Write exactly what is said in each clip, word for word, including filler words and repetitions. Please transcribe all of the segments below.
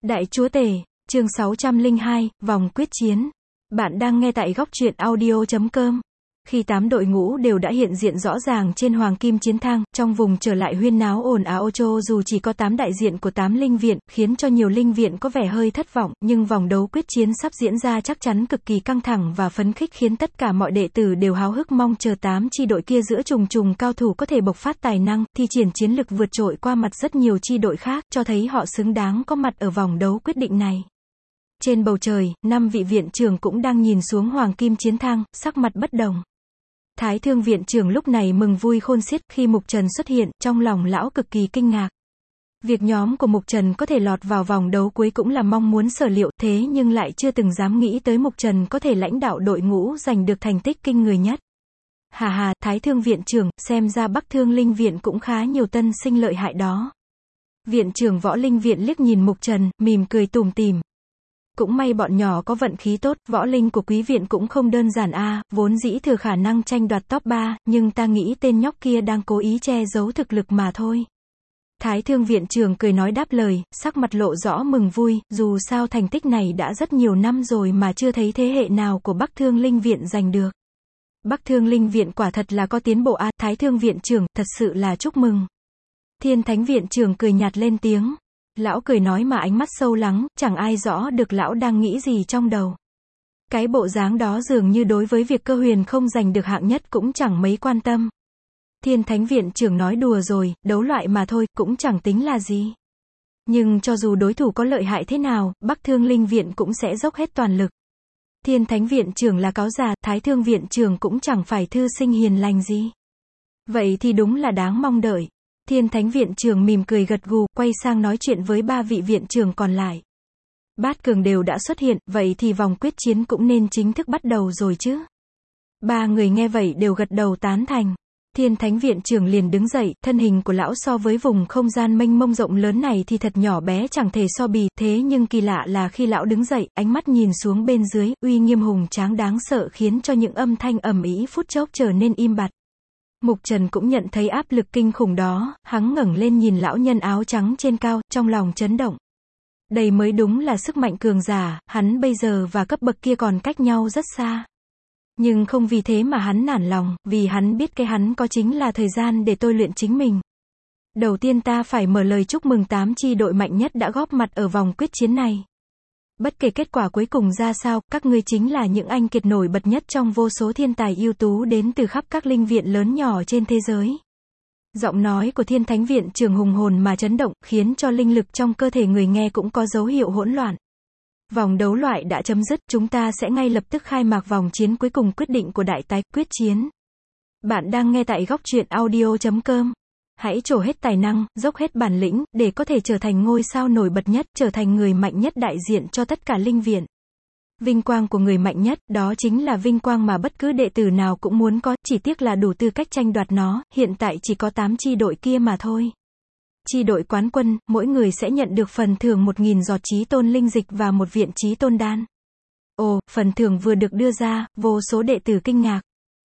Đại Chúa Tể, chương sáu trăm lẻ hai, vòng quyết chiến. Bạn đang nghe tại góc truyện audio chấm com. Khi tám đội ngũ đều đã hiện diện rõ ràng trên hoàng kim chiến thang, trong vùng trở lại huyên náo ồn ào cho dù chỉ có tám đại diện của tám linh viện, khiến cho nhiều linh viện có vẻ hơi thất vọng, nhưng vòng đấu quyết chiến sắp diễn ra chắc chắn cực kỳ căng thẳng và phấn khích khiến tất cả mọi đệ tử đều háo hức mong chờ tám chi đội kia giữa trùng trùng cao thủ có thể bộc phát tài năng, thi triển chiến lực vượt trội qua mặt rất nhiều chi đội khác, cho thấy họ xứng đáng có mặt ở vòng đấu quyết định này. Trên bầu trời, năm vị viện trưởng cũng đang nhìn xuống hoàng kim chiến thang, sắc mặt bất đồng. Thái Thương viện trưởng lúc này mừng vui khôn xiết khi Mục Trần xuất hiện, trong lòng lão cực kỳ kinh ngạc. Việc nhóm của Mục Trần có thể lọt vào vòng đấu cuối cũng là mong muốn sở liệu, thế nhưng lại chưa từng dám nghĩ tới Mục Trần có thể lãnh đạo đội ngũ giành được thành tích kinh người nhất. Hà hà, Thái Thương viện trưởng, xem ra Bắc Thương Linh viện cũng khá nhiều tân sinh lợi hại đó. Viện trưởng Võ Linh viện liếc nhìn Mục Trần, mỉm cười tủm tỉm. Cũng may bọn nhỏ có vận khí tốt, võ linh của quý viện cũng không đơn giản a, à, vốn dĩ thừa khả năng tranh đoạt top ba, nhưng ta nghĩ tên nhóc kia đang cố ý che giấu thực lực mà thôi. Thái Thương viện trưởng cười nói đáp lời, sắc mặt lộ rõ mừng vui, dù sao thành tích này đã rất nhiều năm rồi mà chưa thấy thế hệ nào của Bắc Thương Linh viện giành được. Bắc Thương Linh viện quả thật là có tiến bộ a, à, Thái Thương viện trưởng, thật sự là chúc mừng. Thiên Thánh viện trưởng cười nhạt lên tiếng. Lão cười nói mà ánh mắt sâu lắng, chẳng ai rõ được lão đang nghĩ gì trong đầu. Cái bộ dáng đó dường như đối với việc Cơ Huyền không giành được hạng nhất cũng chẳng mấy quan tâm. Thiên Thánh viện trưởng nói đùa rồi, đấu loại mà thôi, cũng chẳng tính là gì. Nhưng cho dù đối thủ có lợi hại thế nào, Bắc Thương Linh viện cũng sẽ dốc hết toàn lực. Thiên Thánh viện trưởng là cáo già, Thái Thương viện trưởng cũng chẳng phải thư sinh hiền lành gì. Vậy thì đúng là đáng mong đợi. Thiên Thánh viện trưởng mỉm cười gật gù, quay sang nói chuyện với ba vị viện trưởng còn lại. Bát cường đều đã xuất hiện, vậy thì vòng quyết chiến cũng nên chính thức bắt đầu rồi chứ. Ba người nghe vậy đều gật đầu tán thành. Thiên Thánh viện trưởng liền đứng dậy, thân hình của lão so với vùng không gian mênh mông rộng lớn này thì thật nhỏ bé chẳng thể so bì, thế nhưng kỳ lạ là khi lão đứng dậy, ánh mắt nhìn xuống bên dưới, uy nghiêm hùng tráng đáng sợ khiến cho những âm thanh ầm ĩ phút chốc trở nên im bặt. Mục Trần cũng nhận thấy áp lực kinh khủng đó, hắn ngẩng lên nhìn lão nhân áo trắng trên cao, trong lòng chấn động. Đây mới đúng là sức mạnh cường giả, hắn bây giờ và cấp bậc kia còn cách nhau rất xa. Nhưng không vì thế mà hắn nản lòng, vì hắn biết cái hắn có chính là thời gian để tôi luyện chính mình. Đầu tiên ta phải mở lời chúc mừng tám chi đội mạnh nhất đã góp mặt ở vòng quyết chiến này. Bất kể kết quả cuối cùng ra sao, các ngươi chính là những anh kiệt nổi bật nhất trong vô số thiên tài ưu tú đến từ khắp các linh viện lớn nhỏ trên thế giới. Giọng nói của Thiên Thánh viện trưởng hùng hồn mà chấn động, khiến cho linh lực trong cơ thể người nghe cũng có dấu hiệu hỗn loạn. Vòng đấu loại đã chấm dứt, chúng ta sẽ ngay lập tức khai mạc vòng chiến cuối cùng quyết định của đại tái quyết chiến. Bạn đang nghe tại góc truyện audio chấm com. Hãy trổ hết tài năng, dốc hết bản lĩnh, để có thể trở thành ngôi sao nổi bật nhất, trở thành người mạnh nhất đại diện cho tất cả linh viện. Vinh quang của người mạnh nhất, đó chính là vinh quang mà bất cứ đệ tử nào cũng muốn có, chỉ tiếc là đủ tư cách tranh đoạt nó, hiện tại chỉ có tám chi đội kia mà thôi. Chi đội quán quân, mỗi người sẽ nhận được phần thưởng một nghìn giọt chí tôn linh dịch và một viện chí tôn đan. Ồ, phần thưởng vừa được đưa ra, vô số đệ tử kinh ngạc.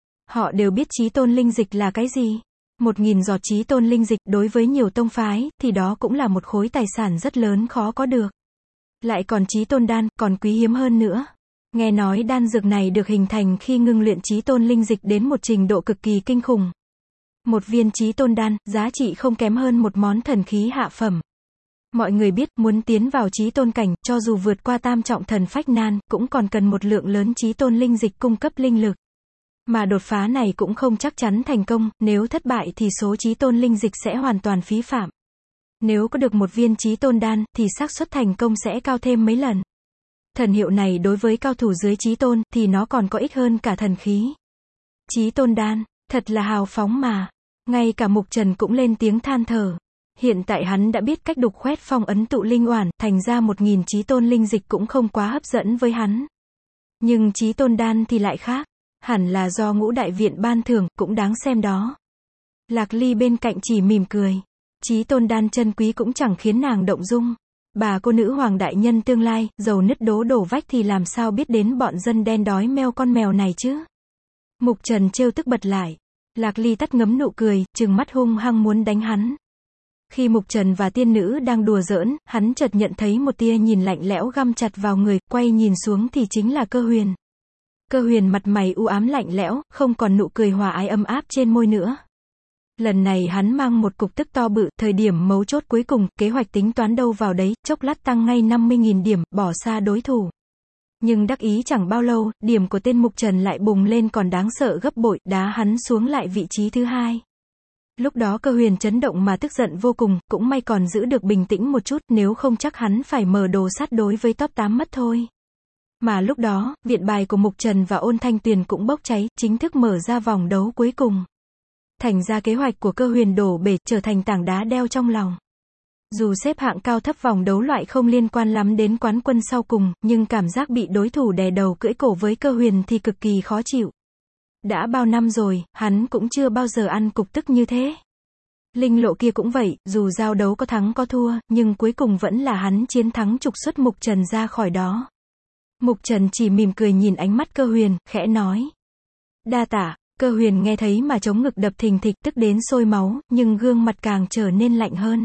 Họ đều biết chí tôn linh dịch là cái gì. Một nghìn giọt chí tôn linh dịch, đối với nhiều tông phái, thì đó cũng là một khối tài sản rất lớn khó có được. Lại còn chí tôn đan, còn quý hiếm hơn nữa. Nghe nói đan dược này được hình thành khi ngưng luyện chí tôn linh dịch đến một trình độ cực kỳ kinh khủng. Một viên chí tôn đan, giá trị không kém hơn một món thần khí hạ phẩm. Mọi người biết, muốn tiến vào chí tôn cảnh, cho dù vượt qua tam trọng thần phách nan, cũng còn cần một lượng lớn chí tôn linh dịch cung cấp linh lực. Mà đột phá này cũng không chắc chắn thành công, nếu thất bại thì số chí tôn linh dịch sẽ hoàn toàn phí phạm. Nếu có được một viên chí tôn đan, thì xác suất thành công sẽ cao thêm mấy lần. Thần hiệu này đối với cao thủ dưới chí tôn, thì nó còn có ích hơn cả thần khí. Chí tôn đan, thật là hào phóng mà. Ngay cả Mục Trần cũng lên tiếng than thở. Hiện tại hắn đã biết cách đục khoét phong ấn tụ linh oản, thành ra một nghìn chí tôn linh dịch cũng không quá hấp dẫn với hắn. Nhưng chí tôn đan thì lại khác. Hẳn là do ngũ đại viện ban thưởng, cũng đáng xem đó. Lạc Ly bên cạnh chỉ mỉm cười. Chí tôn đan chân quý cũng chẳng khiến nàng động dung. Bà cô nữ hoàng đại nhân tương lai, dầu nứt đố đổ vách thì làm sao biết đến bọn dân đen đói meo con mèo này chứ. Mục Trần trêu tức bật lại. Lạc Ly tắt ngấm nụ cười, trừng mắt hung hăng muốn đánh hắn. Khi Mục Trần và tiên nữ đang đùa giỡn, hắn chợt nhận thấy một tia nhìn lạnh lẽo găm chặt vào người, quay nhìn xuống thì chính là Cơ Huyền. Cơ Huyền mặt mày u ám lạnh lẽo, không còn nụ cười hòa ái ấm áp trên môi nữa. Lần này hắn mang một cục tức to bự, thời điểm mấu chốt cuối cùng, kế hoạch tính toán đâu vào đấy, chốc lát tăng ngay năm mươi nghìn điểm, bỏ xa đối thủ. Nhưng đắc ý chẳng bao lâu, điểm của tên Mục Trần lại bùng lên còn đáng sợ gấp bội, đá hắn xuống lại vị trí thứ hai. Lúc đó Cơ Huyền chấn động mà tức giận vô cùng, cũng may còn giữ được bình tĩnh một chút, nếu không chắc hắn phải mở đồ sắt đối với top tám mất thôi. Mà lúc đó, viện bài của Mục Trần và Ôn Thanh Tuyền cũng bốc cháy, chính thức mở ra vòng đấu cuối cùng. Thành ra kế hoạch của Cơ Huyền đổ bể, trở thành tảng đá đeo trong lòng. Dù xếp hạng cao thấp vòng đấu loại không liên quan lắm đến quán quân sau cùng, nhưng cảm giác bị đối thủ đè đầu cưỡi cổ với Cơ Huyền thì cực kỳ khó chịu. Đã bao năm rồi, hắn cũng chưa bao giờ ăn cục tức như thế. Linh Lộ kia cũng vậy, dù giao đấu có thắng có thua, nhưng cuối cùng vẫn là hắn chiến thắng trục xuất Mục Trần ra khỏi đó. Mục Trần chỉ mỉm cười nhìn ánh mắt Cơ Huyền, khẽ nói. Đa tạ. Cơ Huyền nghe thấy mà chống ngực đập thình thịch, tức đến sôi máu, nhưng gương mặt càng trở nên lạnh hơn.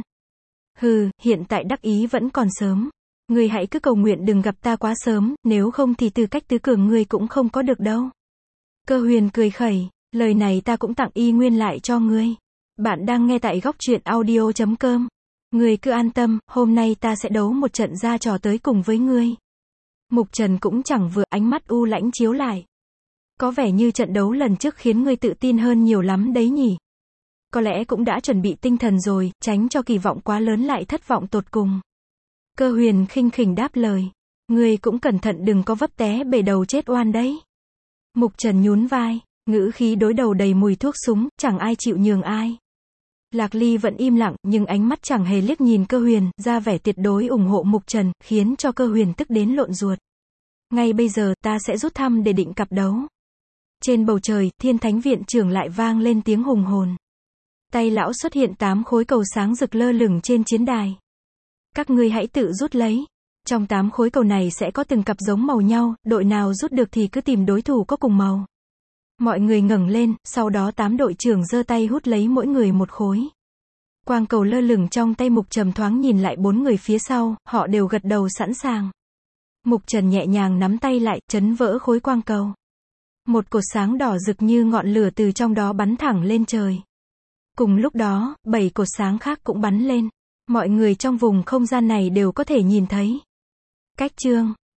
Hừ, hiện tại đắc ý vẫn còn sớm. Ngươi hãy cứ cầu nguyện đừng gặp ta quá sớm, nếu không thì tư cách tứ cường ngươi cũng không có được đâu. Cơ Huyền cười khẩy, lời này ta cũng tặng y nguyên lại cho ngươi. Bạn đang nghe tại góc truyện audio chấm com. Ngươi cứ an tâm, hôm nay ta sẽ đấu một trận ra trò tới cùng với ngươi. Mục Trần cũng chẳng vừa, ánh mắt u lãnh chiếu lại. Có vẻ như trận đấu lần trước khiến ngươi tự tin hơn nhiều lắm đấy nhỉ. Có lẽ cũng đã chuẩn bị tinh thần rồi, tránh cho kỳ vọng quá lớn lại thất vọng tột cùng. Cơ Huyền khinh khỉnh đáp lời. Ngươi cũng cẩn thận đừng có vấp té bể đầu chết oan đấy. Mục Trần nhún vai, ngữ khí đối đầu đầy mùi thuốc súng, chẳng ai chịu nhường ai. Lạc Ly vẫn im lặng, nhưng ánh mắt chẳng hề liếc nhìn Cơ Huyền, ra vẻ tuyệt đối ủng hộ Mục Trần, khiến cho Cơ Huyền tức đến lộn ruột. Ngay bây giờ, ta sẽ rút thăm để định cặp đấu. Trên bầu trời, Thiên Thánh Viện trưởng lại vang lên tiếng hùng hồn. Tay lão xuất hiện tám khối cầu sáng rực lơ lửng trên chiến đài. Các ngươi hãy tự rút lấy. Trong tám khối cầu này sẽ có từng cặp giống màu nhau, đội nào rút được thì cứ tìm đối thủ có cùng màu. Mọi người ngẩng lên, sau đó tám đội trưởng giơ tay hút lấy mỗi người một khối. Quang cầu lơ lửng trong tay Mục Trầm thoáng nhìn lại bốn người phía sau, họ đều gật đầu sẵn sàng. Mục Trần nhẹ nhàng nắm tay lại, chấn vỡ khối quang cầu. Một cột sáng đỏ rực như ngọn lửa từ trong đó bắn thẳng lên trời. Cùng lúc đó, bảy cột sáng khác cũng bắn lên. Mọi người trong vùng không gian này đều có thể nhìn thấy. Cách chương